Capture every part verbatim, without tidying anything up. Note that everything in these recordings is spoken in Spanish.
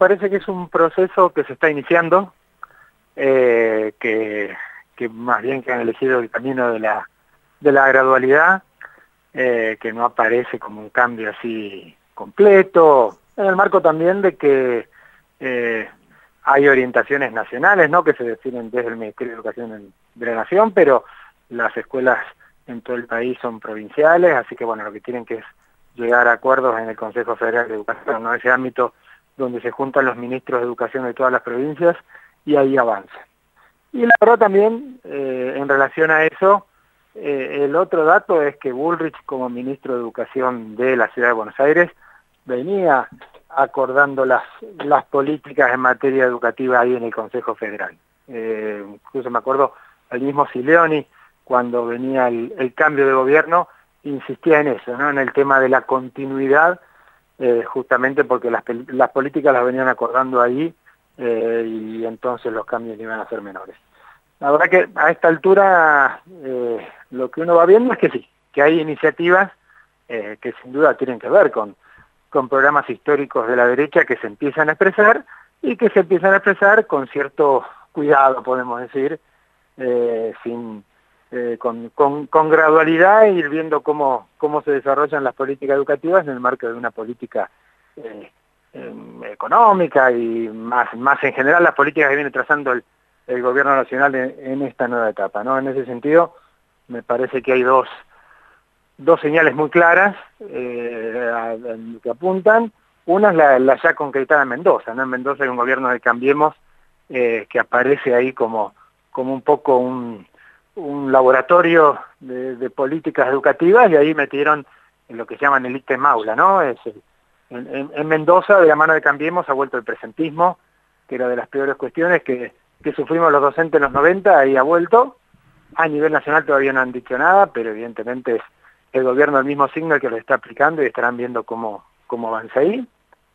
parece que es un proceso que se está iniciando, eh, que, que más bien que han elegido el camino de la, de la gradualidad, eh, que no aparece como un cambio así completo, en el marco también de que eh, hay orientaciones nacionales, ¿no?, que se definen desde el Ministerio de Educación de la Nación, pero las escuelas en todo el país son provinciales, así que bueno, lo que tienen que es llegar a acuerdos en el Consejo Federal de Educación, ¿no?, ese ámbito donde se juntan los ministros de educación de todas las provincias y ahí avanza. Y la verdad también, eh, en relación a eso, eh, el otro dato es que Bullrich, como ministro de Educación de la Ciudad de Buenos Aires, venía acordando las, las políticas en materia educativa ahí en el Consejo Federal. Eh, incluso me acuerdo, el mismo Sileoni, cuando venía el, el cambio de gobierno, insistía en eso, ¿no?, en el tema de la continuidad, eh, justamente porque las, las políticas las venían acordando ahí, eh, y entonces los cambios iban a ser menores. La verdad que a esta altura eh, lo que uno va viendo es que sí, que hay iniciativas eh, que sin duda tienen que ver con, con programas históricos de la derecha que se empiezan a expresar y que se empiezan a expresar con cierto cuidado, podemos decir, eh, sin... Eh, con, con, con gradualidad, e ir viendo cómo, cómo se desarrollan las políticas educativas en el marco de una política eh, eh, económica y más, más en general las políticas que viene trazando el, el gobierno nacional en, en esta nueva etapa, ¿no? En ese sentido, me parece que hay dos, dos señales muy claras eh, a, a, que apuntan. Una es la, la ya concretada en Mendoza, ¿no? En Mendoza hay un gobierno de Cambiemos eh, que aparece ahí como, como un poco un... un laboratorio de, de políticas educativas, y ahí metieron en lo que se llaman el ítem aula, ¿no? Es el, en, en Mendoza, de la mano de Cambiemos, ha vuelto el presentismo, que era de las peores cuestiones que, que sufrimos los docentes en los noventa, ahí ha vuelto. A nivel nacional todavía no han dicho nada, pero evidentemente es el gobierno del mismo signo el que lo está aplicando y estarán viendo cómo, cómo avanza ahí.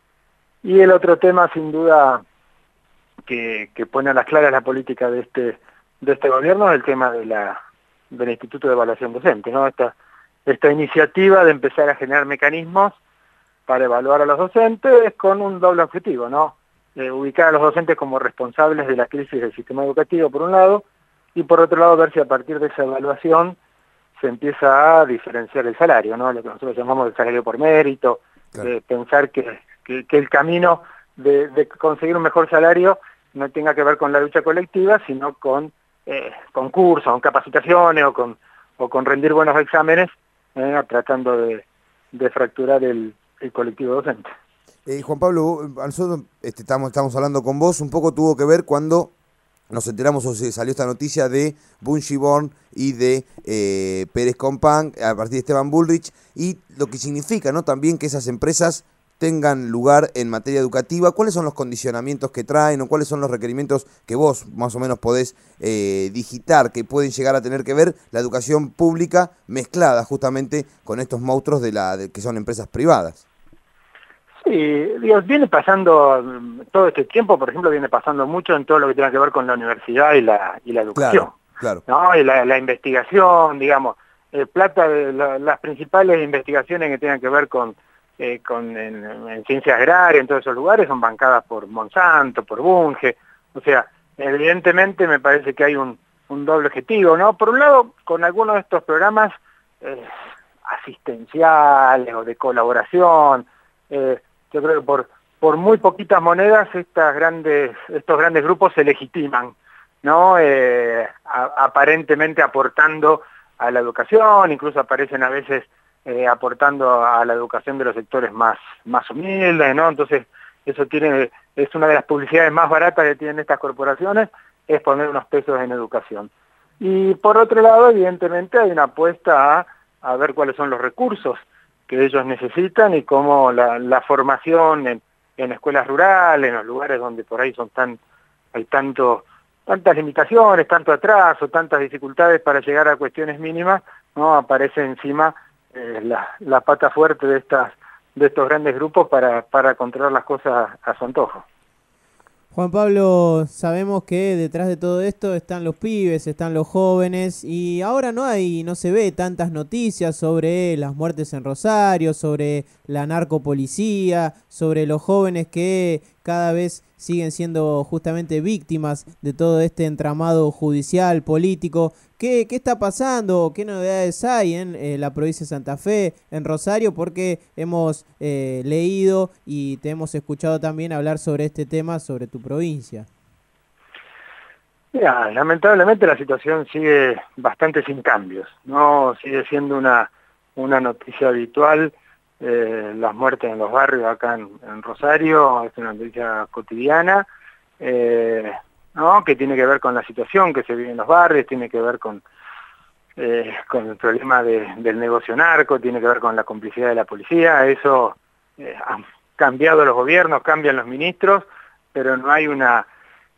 Y el otro tema, sin duda, que, que pone a las claras la política de este de este gobierno, es el tema de la del Instituto de Evaluación Docente, ¿no? Esta, esta iniciativa de empezar a generar mecanismos para evaluar a los docentes con un doble objetivo, ¿no? Eh, ubicar a los docentes como responsables de la crisis del sistema educativo, por un lado, y por otro lado ver si a partir de esa evaluación se empieza a diferenciar el salario, ¿no?, lo que nosotros llamamos el salario por mérito, claro. De pensar que, que, que el camino de, de conseguir un mejor salario no tenga que ver con la lucha colectiva, sino con Eh, concursos, con capacitaciones o con, o con rendir buenos exámenes, eh, tratando de, de fracturar el, el colectivo docente. Eh, Juan Pablo, nosotros este, estamos, estamos hablando con vos, un poco tuvo que ver cuando nos enteramos o se salió esta noticia de Bungiborn y de eh, Pérez Compán a partir de Esteban Bullrich, y lo que significa, ¿no?, también que esas empresas tengan lugar en materia educativa. ¿Cuáles son los condicionamientos que traen o cuáles son los requerimientos que vos más o menos podés eh, digitar que pueden llegar a tener que ver la educación pública mezclada justamente con estos monstruos de la de, que son empresas privadas? Sí, Dios, viene pasando todo este tiempo, por ejemplo, viene pasando mucho en todo lo que tiene que ver con la universidad y la, y la educación. Claro, claro. ¿No? Y la, la investigación, digamos, eh, plata, la, las principales investigaciones que tienen que ver con Eh, con, en, en ciencias agrarias, en todos esos lugares, son bancadas por Monsanto, por Bunge. O sea, evidentemente me parece que hay un, un doble objetivo, ¿no? Por un lado, con algunos de estos programas eh, asistenciales o de colaboración, eh, yo creo que por, por muy poquitas monedas estas grandes, estos grandes grupos se legitiman, ¿no? Eh, a, aparentemente aportando a la educación, incluso aparecen a veces Eh, aportando a la educación de los sectores más, más humildes, ¿no? Entonces, eso tiene, es una de las publicidades más baratas que tienen estas corporaciones, es poner unos pesos en educación. Y por otro lado, evidentemente, hay una apuesta a, a ver cuáles son los recursos que ellos necesitan y cómo la, la formación en, en escuelas rurales, en los lugares donde por ahí son tan, hay tanto, tantas limitaciones, tanto atraso, tantas dificultades para llegar a cuestiones mínimas, ¿no? Aparece encima Eh, la, la pata fuerte de estas de estos grandes grupos para, para controlar las cosas a su antojo. Juan Pablo, sabemos que detrás de todo esto están los pibes, están los jóvenes, y ahora no hay, no se ve tantas noticias sobre las muertes en Rosario, sobre la narcopolicía, sobre los jóvenes que cada vez siguen siendo justamente víctimas de todo este entramado judicial, político. ¿Qué, qué está pasando? ¿Qué novedades hay en eh, la provincia de Santa Fe, en Rosario? Porque hemos eh, leído y te hemos escuchado también hablar sobre este tema, sobre tu provincia. Mira, lamentablemente la situación sigue bastante sin cambios, ¿no? Sigue siendo una, una noticia habitual, eh, las muertes en los barrios acá en, en Rosario, es una noticia cotidiana, eh, ¿no? Que tiene que ver con la situación que se vive en los barrios, tiene que ver con, eh, con el problema de, del negocio narco, tiene que ver con la complicidad de la policía. Eso eh, han cambiado los gobiernos, cambian los ministros, pero no hay una...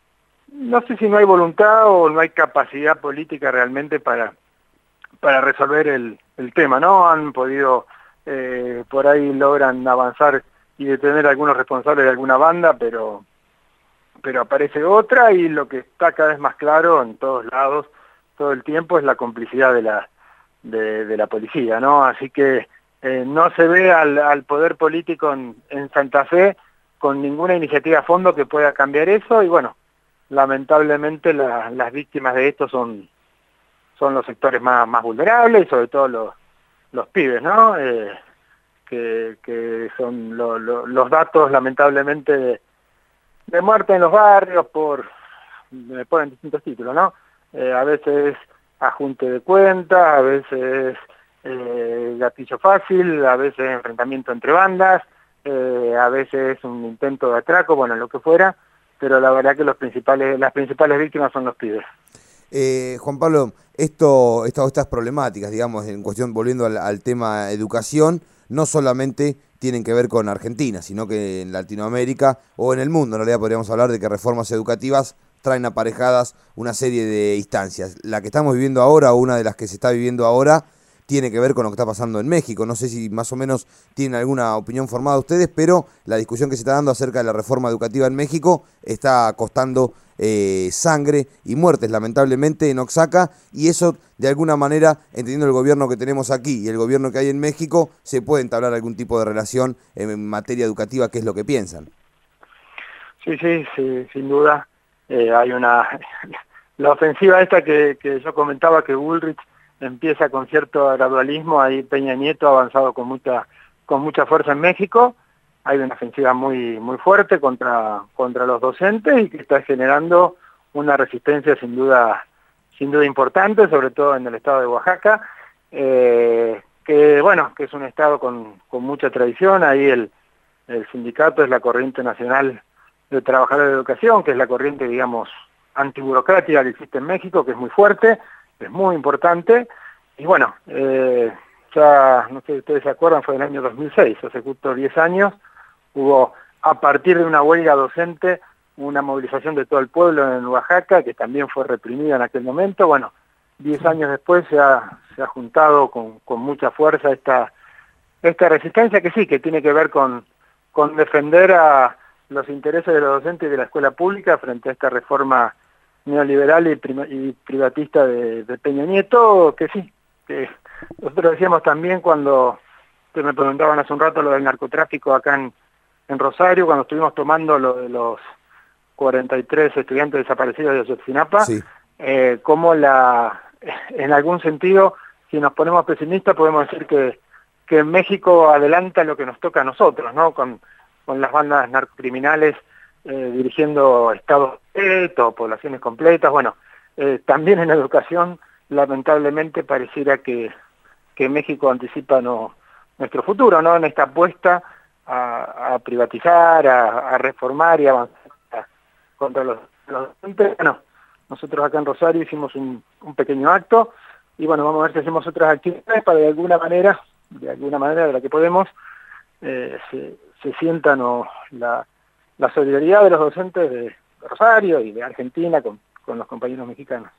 No sé si no hay voluntad o no hay capacidad política realmente para, para resolver el, el tema, ¿no? Han podido, eh, por ahí logran avanzar y detener a algunos responsables de alguna banda, pero, pero aparece otra, y lo que está cada vez más claro en todos lados, todo el tiempo, es la complicidad de la, de, de la policía, ¿no? Así que eh, no se ve al, al poder político en, en Santa Fe con ninguna iniciativa a fondo que pueda cambiar eso, y bueno, lamentablemente la, las víctimas de esto son, son los sectores más, más vulnerables, y sobre todo los, los pibes, ¿no? Eh, que, que son lo, lo, los datos lamentablemente de, de muerte en los barrios por, me ponen distintos títulos, ¿no? Eh, a veces ajunte de cuentas, a veces eh, gatillo fácil, a veces enfrentamiento entre bandas, eh, a veces un intento de atraco, bueno, lo que fuera, pero la verdad que los principales, las principales víctimas son los pibes. Eh, Juan Pablo, esto, esto, estas problemáticas, digamos, en cuestión, volviendo al, al tema educación, no solamente tienen que ver con Argentina, sino que en Latinoamérica o en el mundo, en realidad podríamos hablar de que reformas educativas traen aparejadas una serie de instancias. La que estamos viviendo ahora, o una de las que se está viviendo ahora, tiene que ver con lo que está pasando en México. No sé si más o menos tienen alguna opinión formada ustedes, pero la discusión que se está dando acerca de la reforma educativa en México está costando eh, sangre y muertes, lamentablemente, en Oaxaca, y eso, de alguna manera, entendiendo el gobierno que tenemos aquí y el gobierno que hay en México, se puede entablar algún tipo de relación en materia educativa, que es lo que piensan. Sí, sí, sí, sin duda. Eh, hay una... La ofensiva esta que, que yo comentaba, que Bullrich empieza con cierto gradualismo, ahí Peña Nieto ha avanzado con mucha con mucha fuerza en México. Hay una ofensiva muy muy fuerte contra contra los docentes, y que está generando una resistencia sin duda sin duda importante, sobre todo en el estado de Oaxaca, eh, que bueno, que es un estado con, con mucha tradición. Ahí el, el sindicato es la Corriente Nacional de Trabajadores de Educación, que es la corriente, digamos, antiburocrática que existe en México, que es muy fuerte, es muy importante, y bueno, eh, ya, no sé si ustedes se acuerdan, fue en el año dos mil seis, hace justo diez años, hubo, a partir de una huelga docente, una movilización de todo el pueblo en Oaxaca, que también fue reprimida en aquel momento. Bueno, diez años después se ha, se ha juntado con, con mucha fuerza esta, esta resistencia, que sí, que tiene que ver con, con defender a los intereses de los docentes y de la escuela pública frente a esta reforma neoliberal y, prima, y privatista de, de Peña Nieto, que sí, que nosotros decíamos también cuando te me preguntaban hace un rato lo del narcotráfico acá en, en Rosario, cuando estuvimos tomando lo de los cuarenta y tres estudiantes desaparecidos de Ayotzinapa, sí. eh, como la, en algún sentido, si nos ponemos pesimistas, podemos decir que, que México adelanta lo que nos toca a nosotros, ¿no? Con, con las bandas narcocriminales Eh, dirigiendo estados completos, poblaciones completas. Bueno, eh, también en educación, lamentablemente, pareciera que, que México anticipa no, nuestro futuro, ¿no? En esta apuesta a, a privatizar, a, a reformar y avanzar contra los, los docentes. Bueno, nosotros acá en Rosario hicimos un, un pequeño acto, y bueno, vamos a ver si hacemos otras actividades para de alguna manera, de alguna manera de la que podemos, eh, se, se sientan o la la solidaridad de los docentes de Rosario y de Argentina con, con los compañeros mexicanos.